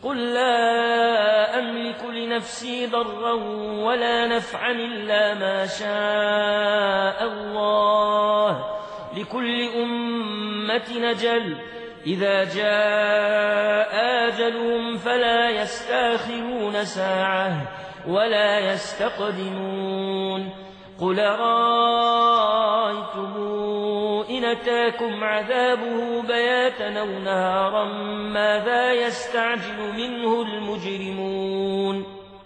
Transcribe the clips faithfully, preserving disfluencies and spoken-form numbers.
قل لا أملك لنفسي ضرا ولا نفعا إلا ما شاء الله لكل أمة أجل إذا جاء أجلهم فلا يستأخرون ساعة ولا يستقدمون قل رأيتم إن أتاكم عذابه بياتا أو نهارا ماذا يستعجل منه المجرمون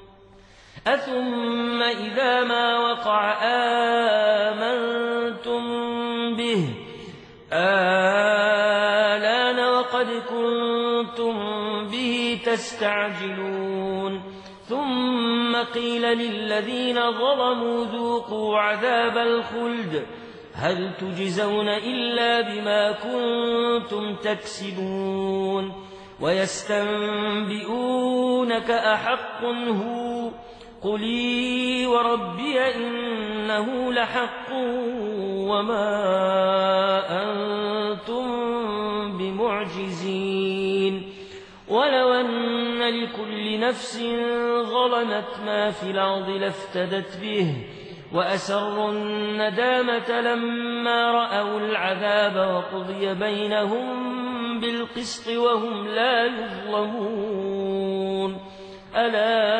أثم إذا ما وقع آمنتم به آلان وقد كنتم به تستعجلون ثم قيل للذين ظلموا ذوقوا عذاب الخلد هل تجزون إلا بما كنتم تكسبون ويستنبئونك أحق هو قلي وربي إنه لحق وما أنتم بمعجزين ولو أن لكل نفس ظلمت ما في الأرض لافتدت به وأسروا الندامة لما رأوا العذاب وقضي بينهم بالقسط وهم لا يظلمون ألا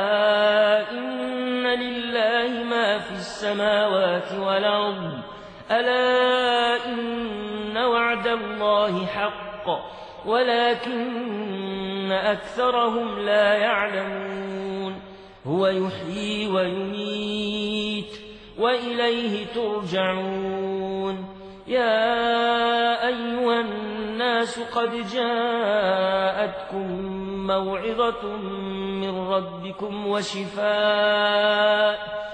إن لله ما في السماوات والأرض ألا إن وعد الله حق ولكن أكثرهم لا يعلمون هو يحيي ويميت وإليه ترجعون يا أيها الناس قد جاءتكم موعظة من ربكم وشفاء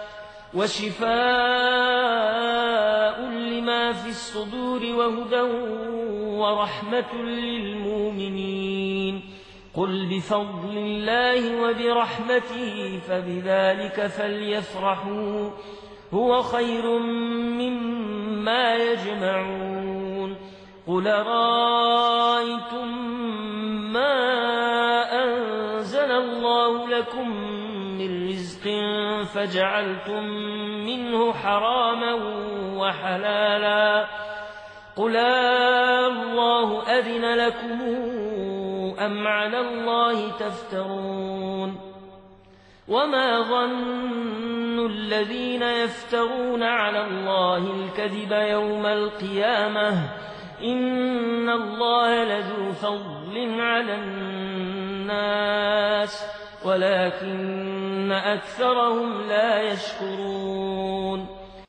وشفاء لما في الصدور وهدى ورحمة للمؤمنين قل بفضل الله وبرحمته فبذلك فليفرحوا هو خير مما يجمعون قل رأيتم ما أنزل الله لكم من رزق فجعلتم منه حراما وحلالا قل الله أذن لكم أم على الله تفترون وما ظن الذين يفترون على الله الكذب يوم القيامة إن الله لذو فضل على الناس ولكن أكثرهم لا يشكرون